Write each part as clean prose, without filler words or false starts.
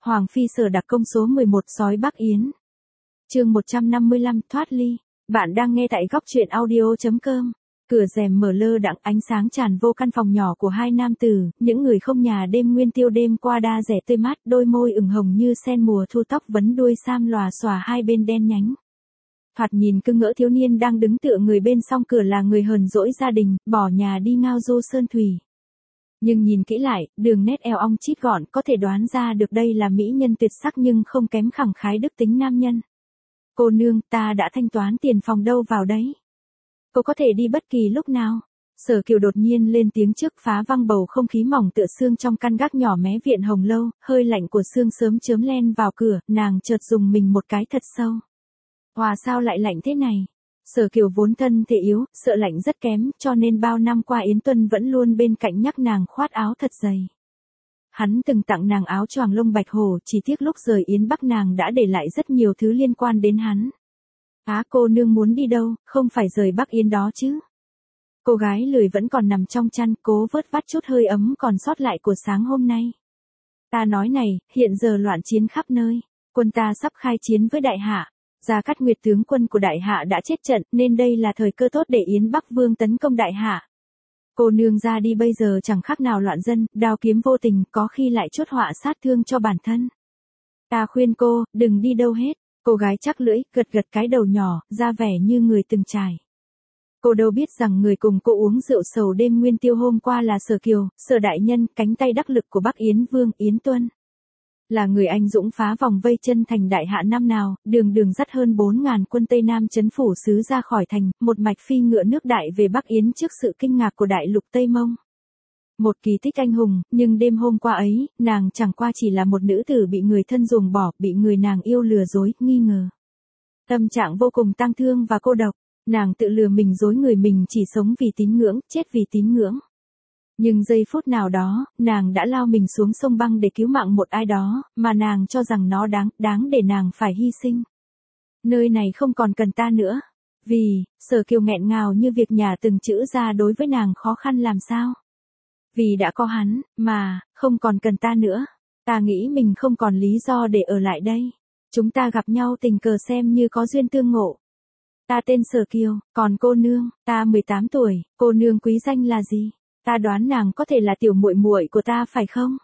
Hoàng phi Sở đặc công số 11 sói Bắc Yến. Chương 155 thoát ly. Bạn đang nghe tại góc truyện audio.com. Cửa rèm mở lơ đãng, ánh sáng tràn vô căn phòng nhỏ của hai nam tử, những người không nhà đêm nguyên tiêu đêm qua đa rẻ tươi mát, đôi môi ửng hồng như sen mùa thu, tóc vấn đuôi sam lòa xòa hai bên đen nhánh. Thoạt nhìn cưng ngỡ thiếu niên đang đứng tựa người bên song cửa là người hờn dỗi gia đình, bỏ nhà đi ngao du sơn thủy. Nhưng nhìn kỹ lại, đường nét eo ong chít gọn, có thể đoán ra được đây là mỹ nhân tuyệt sắc nhưng không kém khẳng khái đức tính nam nhân. Cô nương, ta đã thanh toán tiền phòng đâu vào đấy. Cô có thể đi bất kỳ lúc nào. Sở Kiều đột nhiên lên tiếng trước, phá văng bầu không khí mỏng tựa sương trong căn gác nhỏ mé viện Hồng Lâu, hơi lạnh của sương sớm chớm len vào cửa, nàng chợt dùng mình một cái thật sâu. Hòa sao lại lạnh thế này? Sở Kiều vốn thân thể yếu, sợ lạnh rất kém, cho nên bao năm qua Yến Tuân vẫn luôn bên cạnh nhắc nàng khoác áo thật dày. Hắn từng tặng nàng áo choàng lông bạch hổ, chỉ tiếc lúc rời Yến Bắc nàng đã để lại rất nhiều thứ liên quan đến hắn. Cô nương muốn đi đâu, không phải rời Bắc Yến đó chứ? Cô gái lười vẫn còn nằm trong chăn, cố vớt vát chút hơi ấm còn sót lại của sáng hôm nay. Ta nói này, hiện giờ loạn chiến khắp nơi, quân ta sắp khai chiến với đại hạ. Gia Cát Nguyệt tướng quân của đại hạ đã chết trận, nên đây là thời cơ tốt để Yến Bắc Vương tấn công đại hạ. Cô nương ra đi bây giờ chẳng khác nào loạn dân, đao kiếm vô tình, có khi lại chuốc họa sát thương cho bản thân. Ta khuyên cô, đừng đi đâu hết. Cô gái chắc lưỡi, gật gật cái đầu nhỏ, ra vẻ như người từng trải. Cô đâu biết rằng người cùng cô uống rượu sầu đêm nguyên tiêu hôm qua là Sở Kiều, Sở đại nhân, cánh tay đắc lực của Bắc Yến Vương Yến Tuân. Là người anh dũng phá vòng vây chân thành đại hạ năm nào, đường dắt hơn 4.000 quân Tây Nam trấn phủ sứ ra khỏi thành, một mạch phi ngựa nước đại về Bắc Yến trước sự kinh ngạc của đại lục Tây Mông. Một kỳ tích anh hùng, nhưng đêm hôm qua ấy, nàng chẳng qua chỉ là một nữ tử bị người thân ruồng bỏ, bị người nàng yêu lừa dối, nghi ngờ. Tâm trạng vô cùng tang thương và cô độc, nàng tự lừa mình dối người mình chỉ sống vì tín ngưỡng, chết vì tín ngưỡng. Nhưng giây phút nào đó, nàng đã lao mình xuống sông băng để cứu mạng một ai đó, mà nàng cho rằng nó đáng để nàng phải hy sinh. Nơi này không còn cần ta nữa. Vì, Sở Kiều nghẹn ngào như việc nhà từng chữ ra đối với nàng khó khăn làm sao. Vì đã có hắn, mà, không còn cần ta nữa. Ta nghĩ mình không còn lý do để ở lại đây. Chúng ta gặp nhau tình cờ xem như có duyên tương ngộ. Ta tên Sở Kiều, còn cô nương, ta 18 tuổi, cô nương quý danh là gì? Ta đoán nàng có thể là tiểu muội muội của ta phải không?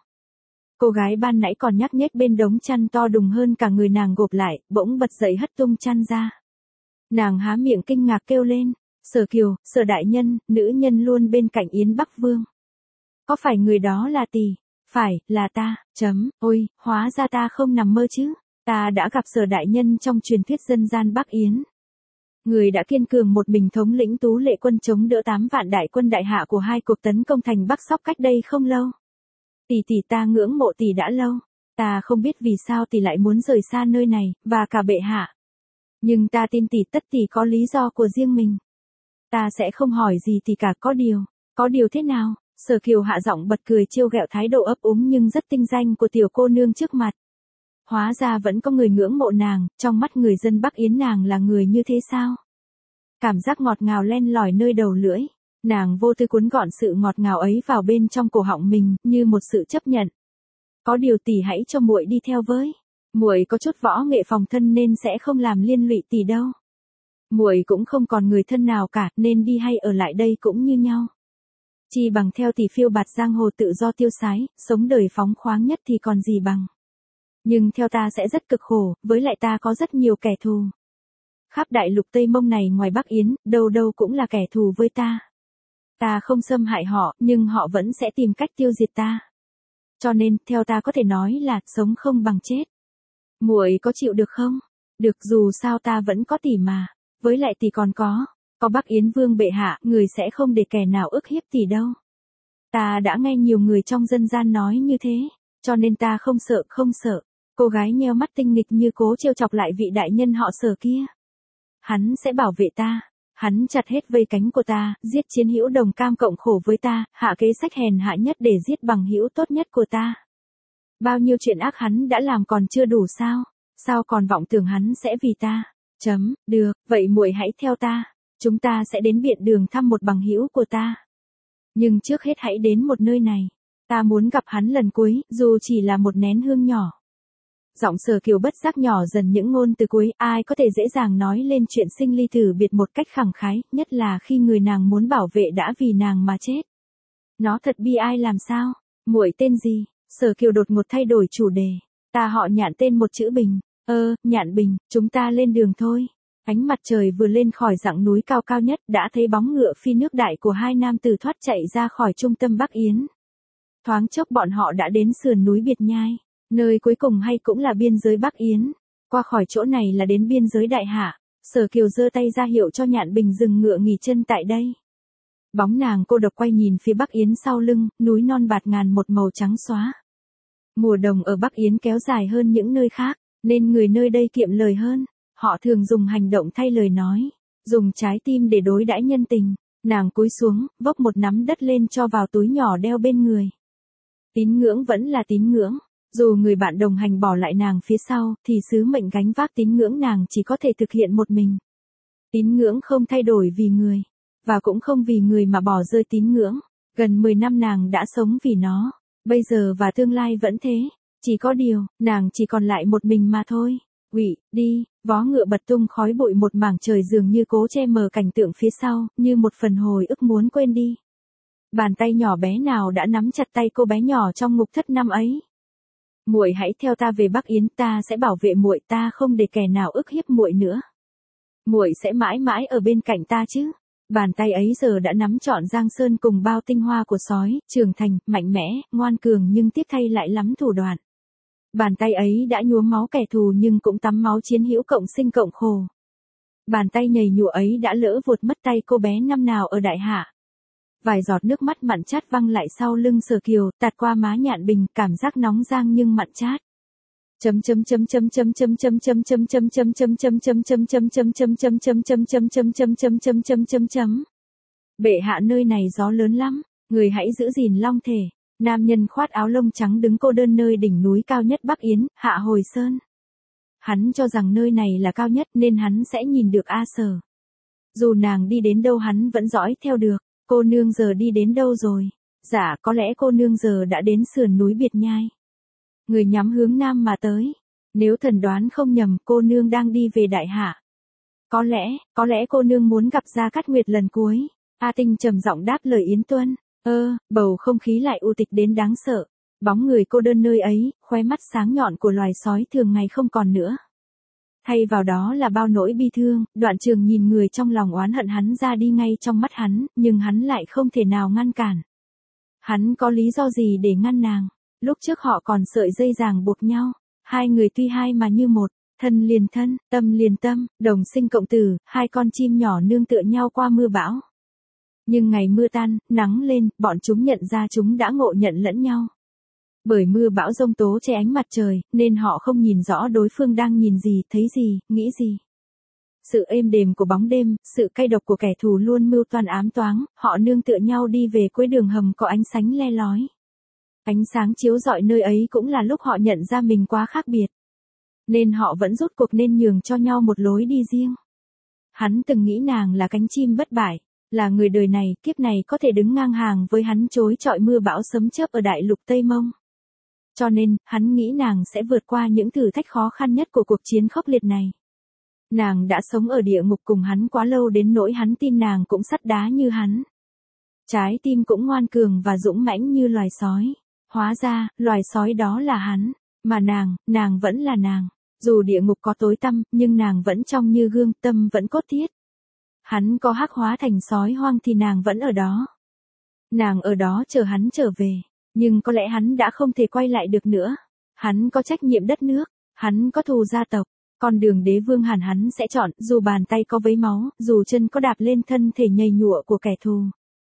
Cô gái ban nãy còn nhắc nhếch bên đống chăn to đùng hơn cả người nàng gộp lại, bỗng bật dậy hất tung chăn ra. Nàng há miệng kinh ngạc kêu lên, Sở Kiều, Sở đại nhân, nữ nhân luôn bên cạnh Yến Bắc Vương. Có phải người đó là tỷ? Phải, là ta, ôi, hóa ra ta không nằm mơ chứ. Ta đã gặp Sở đại nhân trong truyền thuyết dân gian Bắc Yến. Người đã kiên cường một mình thống lĩnh tú lệ quân chống đỡ 8 vạn đại quân đại hạ của hai cuộc tấn công thành Bắc Sóc cách đây không lâu. Tỷ ta ngưỡng mộ tỷ đã lâu. Ta không biết vì sao tỷ lại muốn rời xa nơi này, và cả bệ hạ. Nhưng ta tin tỷ tất tỷ có lý do của riêng mình. Ta sẽ không hỏi gì tỷ cả, có điều thế nào? Sở Kiều hạ giọng bật cười trêu ghẹo thái độ ấp úng nhưng rất tinh danh của tiểu cô nương trước mặt. Hóa ra vẫn có người ngưỡng mộ nàng, trong mắt người dân Bắc Yến nàng là người như thế sao? Cảm giác ngọt ngào len lỏi nơi đầu lưỡi, nàng vô tư cuốn gọn sự ngọt ngào ấy vào bên trong cổ họng mình, như một sự chấp nhận. Có điều tỷ hãy cho muội đi theo với. Muội có chút võ nghệ phòng thân nên sẽ không làm liên lụy tỷ đâu. Muội cũng không còn người thân nào cả, nên đi hay ở lại đây cũng như nhau. Chi bằng theo tỷ phiêu bạt giang hồ tự do tiêu sái, sống đời phóng khoáng nhất thì còn gì bằng. Nhưng theo ta sẽ rất cực khổ, với lại ta có rất nhiều kẻ thù. Khắp đại lục Tây Mông này ngoài Bắc Yến, đâu đâu cũng là kẻ thù với ta. Ta không xâm hại họ, nhưng họ vẫn sẽ tìm cách tiêu diệt ta. Cho nên, theo ta có thể nói là, sống không bằng chết. Muội có chịu được không? Được, dù sao ta vẫn có tỷ mà. Với lại tỷ còn có Bắc Yến Vương bệ hạ, người sẽ không để kẻ nào ức hiếp tỷ đâu. Ta đã nghe nhiều người trong dân gian nói như thế, cho nên ta không sợ. Cô gái nheo mắt tinh nghịch như cố trêu chọc lại vị đại nhân họ Sở kia. Hắn sẽ bảo vệ ta. Hắn chặt hết vây cánh của ta, giết chiến hữu đồng cam cộng khổ với ta, hạ kế sách hèn hạ nhất để giết bằng hữu tốt nhất của ta. Bao nhiêu chuyện ác hắn đã làm còn chưa đủ sao? Sao còn vọng tưởng hắn sẽ vì ta? Được, vậy muội hãy theo ta. Chúng ta sẽ đến Biện Đường thăm một bằng hữu của ta. Nhưng trước hết hãy đến một nơi này. Ta muốn gặp hắn lần cuối, dù chỉ là một nén hương nhỏ. Giọng Sở Kiều bất giác nhỏ dần những ngôn từ cuối, ai có thể dễ dàng nói lên chuyện sinh ly tử biệt một cách khẳng khái, nhất là khi người nàng muốn bảo vệ đã vì nàng mà chết. Nó thật bi ai làm sao? Muội tên gì? Sở Kiều đột ngột thay đổi chủ đề. Ta họ Nhạn, tên một chữ Bình. Nhạn Bình, chúng ta lên đường thôi. Ánh mặt trời vừa lên khỏi dặng núi cao cao nhất đã thấy bóng ngựa phi nước đại của hai nam tử thoát chạy ra khỏi trung tâm Bắc Yến. Thoáng chốc bọn họ đã đến sườn núi Biệt Nhai, nơi cuối cùng hay cũng là biên giới Bắc Yến. Qua khỏi chỗ này là đến biên giới Đại Hạ. Sở Kiều giơ tay ra hiệu cho Nhạn Bình dừng ngựa nghỉ chân tại đây. Bóng nàng cô độc quay nhìn phía Bắc Yến sau lưng, núi non bạt ngàn một màu trắng xóa. Mùa đồng ở Bắc Yến kéo dài hơn những nơi khác, nên người nơi đây kiệm lời hơn. Họ thường dùng hành động thay lời nói, dùng trái tim để đối đãi nhân tình. Nàng cúi xuống, vốc một nắm đất lên cho vào túi nhỏ đeo bên người. Tín ngưỡng vẫn là tín ngưỡng. Dù người bạn đồng hành bỏ lại nàng phía sau, thì sứ mệnh gánh vác tín ngưỡng nàng chỉ có thể thực hiện một mình. Tín ngưỡng không thay đổi vì người, và cũng không vì người mà bỏ rơi tín ngưỡng. Gần 10 năm nàng đã sống vì nó, bây giờ và tương lai vẫn thế. Chỉ có điều, nàng chỉ còn lại một mình mà thôi. Quỵ, đi, vó ngựa bật tung khói bụi, một mảng trời dường như cố che mờ cảnh tượng phía sau, như một phần hồi ức muốn quên đi. Bàn tay nhỏ bé nào đã nắm chặt tay cô bé nhỏ trong ngục thất năm ấy. Muội hãy theo ta về Bắc Yến, ta sẽ bảo vệ muội, ta không để kẻ nào ức hiếp muội nữa. Muội sẽ mãi mãi ở bên cạnh ta chứ. Bàn tay ấy giờ đã nắm trọn Giang Sơn cùng bao tinh hoa của sói, trưởng thành, mạnh mẽ, ngoan cường nhưng tiếc thay lại lắm thủ đoạn. Bàn tay ấy đã nhuốm máu kẻ thù nhưng cũng tắm máu chiến hữu cộng sinh cộng khổ. Bàn tay nhầy nhụa ấy đã lỡ vuột mất tay cô bé năm nào ở Đại Hạ. Vài giọt nước mắt mặn chát văng lại sau lưng Sở Kiều, tạt qua má Nhạn Bình, cảm giác nóng rang nhưng mặn chát. Bệ hạ, nơi này gió lớn lắm, người hãy giữ gìn long thể. Nam nhân khoác áo lông trắng đứng cô đơn nơi đỉnh núi cao nhất Bắc Yến, Hạ Hồi Sơn. Hắn cho rằng nơi này là cao nhất nên hắn sẽ nhìn được A Sở. Dù nàng đi đến đâu hắn vẫn dõi theo được. Cô nương giờ đi đến đâu rồi? Dạ, có lẽ cô nương giờ đã đến sườn núi Biệt Nhai. Người nhắm hướng nam mà tới. Nếu thần đoán không nhầm, cô nương đang đi về Đại Hạ. Có lẽ cô nương muốn gặp Gia Cát Nguyệt lần cuối. A Tinh trầm giọng đáp lời Yến Tuân. Bầu không khí lại u tịch đến đáng sợ. Bóng người cô đơn nơi ấy, khóe mắt sáng nhọn của loài sói thường ngày không còn nữa. Thay vào đó là bao nỗi bi thương. Đoạn Trường nhìn người trong lòng oán hận hắn ra đi ngay trong mắt hắn, nhưng hắn lại không thể nào ngăn cản. Hắn có lý do gì để ngăn nàng? Lúc trước họ còn sợi dây ràng buộc nhau. Hai người tuy hai mà như một, thân liền thân, tâm liền tâm, đồng sinh cộng tử, hai con chim nhỏ nương tựa nhau qua mưa bão. Nhưng ngày mưa tan, nắng lên, bọn chúng nhận ra chúng đã ngộ nhận lẫn nhau. Bởi mưa bão giông tố che ánh mặt trời, nên họ không nhìn rõ đối phương đang nhìn gì, thấy gì, nghĩ gì. Sự êm đềm của bóng đêm, sự cay độc của kẻ thù luôn mưu toan ám toáng, họ nương tựa nhau đi về cuối đường hầm có ánh sáng le lói. Ánh sáng chiếu rọi nơi ấy cũng là lúc họ nhận ra mình quá khác biệt. Nên họ vẫn rút cuộc nên nhường cho nhau một lối đi riêng. Hắn từng nghĩ nàng là cánh chim bất bại, là người đời này, kiếp này có thể đứng ngang hàng với hắn chối chọi mưa bão sấm chớp ở đại lục Tây Mông. Cho nên, hắn nghĩ nàng sẽ vượt qua những thử thách khó khăn nhất của cuộc chiến khốc liệt này. Nàng đã sống ở địa ngục cùng hắn quá lâu đến nỗi hắn tin nàng cũng sắt đá như hắn. Trái tim cũng ngoan cường và dũng mãnh như loài sói. Hóa ra, loài sói đó là hắn, mà nàng vẫn là nàng. Dù địa ngục có tối tăm, nhưng nàng vẫn trong như gương, tâm vẫn cốt thiết. Hắn có hắc hóa thành sói hoang thì nàng vẫn ở đó. Nàng ở đó chờ hắn trở về, nhưng có lẽ hắn đã không thể quay lại được nữa. Hắn có trách nhiệm đất nước, hắn có thù gia tộc, con đường đế vương hẳn hắn sẽ chọn, dù bàn tay có vấy máu, dù chân có đạp lên thân thể nhầy nhụa của kẻ thù.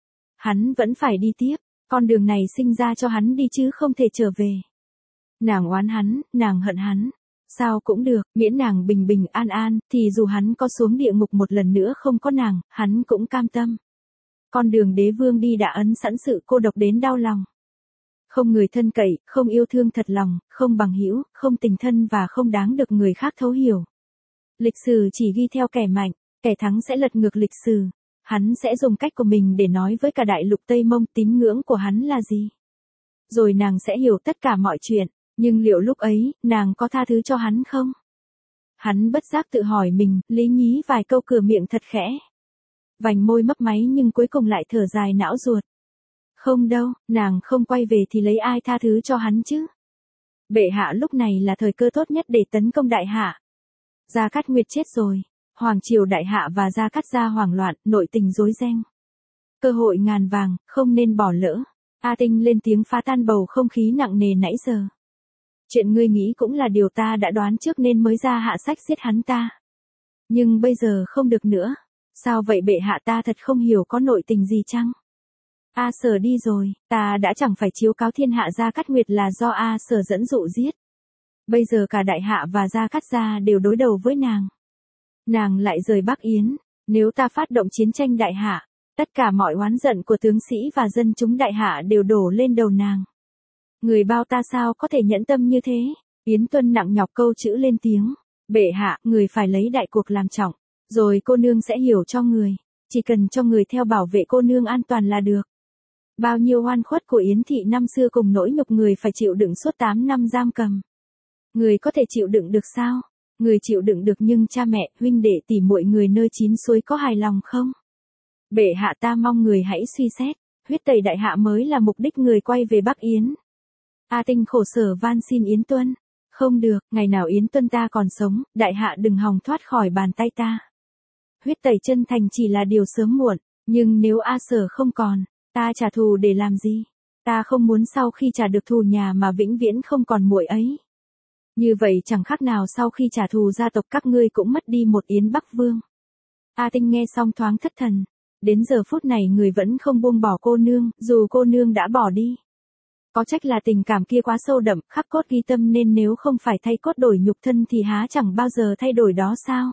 Hắn vẫn phải đi tiếp, con đường này sinh ra cho hắn đi chứ không thể trở về. Nàng oán hắn, nàng hận hắn. Sao cũng được, miễn nàng bình bình an an, thì dù hắn có xuống địa ngục một lần nữa không có nàng, hắn cũng cam tâm. Con đường đế vương đi đã ấn sẵn sự cô độc đến đau lòng. Không người thân cậy, không yêu thương thật lòng, không bằng hữu, không tình thân và không đáng được người khác thấu hiểu. Lịch sử chỉ ghi theo kẻ mạnh, kẻ thắng sẽ lật ngược lịch sử. Hắn sẽ dùng cách của mình để nói với cả đại lục Tây Mông tín ngưỡng của hắn là gì. Rồi nàng sẽ hiểu tất cả mọi chuyện. Nhưng liệu lúc ấy, nàng có tha thứ cho hắn không? Hắn bất giác tự hỏi mình, lý nhí vài câu cửa miệng thật khẽ. Vành môi mấp máy nhưng cuối cùng lại thở dài não ruột. Không đâu, nàng không quay về thì lấy ai tha thứ cho hắn chứ? Bệ hạ lúc này là thời cơ tốt nhất để tấn công đại hạ. Gia Cát Nguyệt chết rồi, hoàng triều đại hạ và Gia Cát gia hoảng loạn, nội tình rối ren. Cơ hội ngàn vàng, không nên bỏ lỡ. A Tinh lên tiếng phá tan bầu không khí nặng nề nãy giờ. Chuyện ngươi nghĩ cũng là điều ta đã đoán trước nên mới ra hạ sách giết hắn ta. Nhưng bây giờ không được nữa. Sao vậy bệ hạ, ta thật không hiểu có nội tình gì chăng? A Sở đi rồi, ta đã chẳng phải chiếu cáo thiên hạ Gia Cát Nguyệt là do A Sở dẫn dụ giết. Bây giờ cả đại hạ và Gia Cát gia đều đối đầu với nàng. Nàng lại rời Bắc Yến, nếu ta phát động chiến tranh đại hạ, tất cả mọi oán giận của tướng sĩ và dân chúng đại hạ đều đổ lên đầu nàng. Người bao ta sao có thể nhẫn tâm như thế? Yến Tuân nặng nhọc câu chữ lên tiếng. Bệ hạ, người phải lấy đại cuộc làm trọng, rồi cô nương sẽ hiểu cho người. Chỉ cần cho người theo bảo vệ cô nương an toàn là được. Bao nhiêu oan khuất của Yến thị năm xưa cùng nỗi nhục người phải chịu đựng suốt 8 năm giam cầm. Người có thể chịu đựng được sao? Người chịu đựng được nhưng cha mẹ, huynh đệ tỉ muội người nơi chín suối có hài lòng không? Bệ hạ, ta mong người hãy suy xét, huyết tẩy đại hạ mới là mục đích người quay về Bắc Yến. A Tinh khổ sở van xin Yến Tuân. Không được, ngày nào Yến Tuân ta còn sống, đại hạ đừng hòng thoát khỏi bàn tay ta. Huyết tẩy chân thành chỉ là điều sớm muộn, nhưng nếu A Sở không còn, ta trả thù để làm gì? Ta không muốn sau khi trả được thù nhà mà vĩnh viễn không còn muội ấy. Như vậy chẳng khác nào sau khi trả thù gia tộc các ngươi cũng mất đi một Yến Bắc Vương. A Tinh nghe xong thoáng thất thần. Đến giờ phút này người vẫn không buông bỏ cô nương, dù cô nương đã bỏ đi. Có trách là tình cảm kia quá sâu đậm, khắc cốt ghi tâm nên nếu không phải thay cốt đổi nhục thân thì há chẳng bao giờ thay đổi đó sao?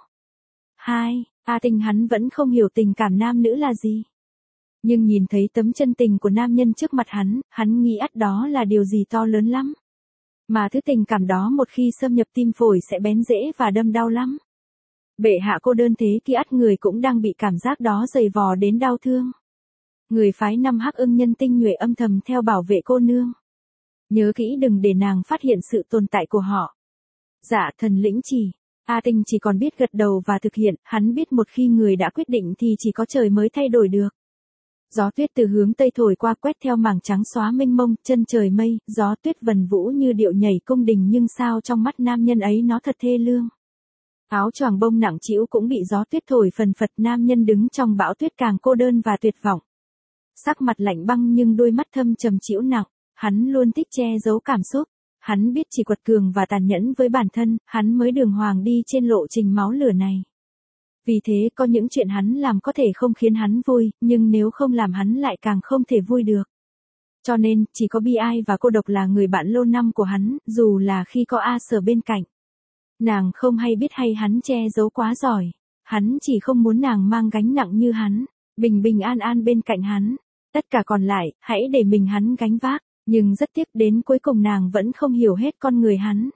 2. A Tinh hắn vẫn không hiểu tình cảm nam nữ là gì. Nhưng nhìn thấy tấm chân tình của nam nhân trước mặt hắn nghĩ ắt đó là điều gì to lớn lắm. Mà thứ tình cảm đó một khi xâm nhập tim phổi sẽ bén rễ và đâm đau lắm. Bệ hạ cô đơn thế kia ắt người cũng đang bị cảm giác đó giày vò đến đau thương. Người phái 5 Hắc Ưng nhân tinh nhuệ âm thầm theo bảo vệ cô nương. Nhớ kỹ đừng để nàng phát hiện sự tồn tại của họ. Dạ thần lĩnh chỉ. A Tinh chỉ còn biết gật đầu và thực hiện, hắn biết một khi người đã quyết định thì chỉ có trời mới thay đổi được. Gió tuyết từ hướng tây thổi qua quét theo mảng trắng xóa mênh mông, chân trời mây, gió tuyết vần vũ như điệu nhảy cung đình nhưng sao trong mắt nam nhân ấy nó thật thê lương. Áo choàng bông nặng trĩu cũng bị gió tuyết thổi phần phật, nam nhân đứng trong bão tuyết càng cô đơn và tuyệt vọng. Sắc mặt lạnh băng nhưng đôi mắt thâm trầm trĩu nặng, hắn luôn thích che giấu cảm xúc. Hắn biết chỉ quật cường và tàn nhẫn với bản thân, hắn mới đường hoàng đi trên lộ trình máu lửa này. Vì thế có những chuyện hắn làm có thể không khiến hắn vui, nhưng nếu không làm hắn lại càng không thể vui được. Cho nên, chỉ có bi ai và cô độc là người bạn lâu năm của hắn, dù là khi có A Sở bên cạnh. Nàng không hay biết hay hắn che giấu quá giỏi. Hắn chỉ không muốn nàng mang gánh nặng như hắn, bình bình an an bên cạnh hắn. Tất cả còn lại, hãy để mình hắn gánh vác. Nhưng rất tiếc đến cuối cùng nàng vẫn không hiểu hết con người hắn.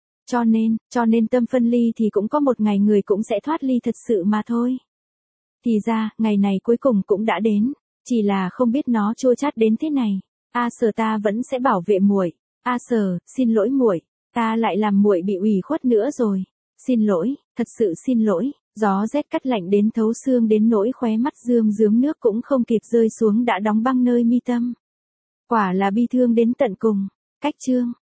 Cho nên tâm phân ly thì cũng có một ngày người cũng sẽ thoát ly thật sự mà thôi. Thì ra, ngày này cuối cùng cũng đã đến, chỉ là không biết nó chua chát đến thế này. A Sở ta vẫn sẽ bảo vệ muội. A Sở, xin lỗi muội, ta lại làm muội bị ủy khuất nữa rồi. Xin lỗi, thật sự xin lỗi. Gió rét cắt lạnh đến thấu xương đến nỗi khóe mắt rơm rớm nước cũng không kịp rơi xuống đã đóng băng nơi mi tâm. Quả là bi thương đến tận cùng. Cách chương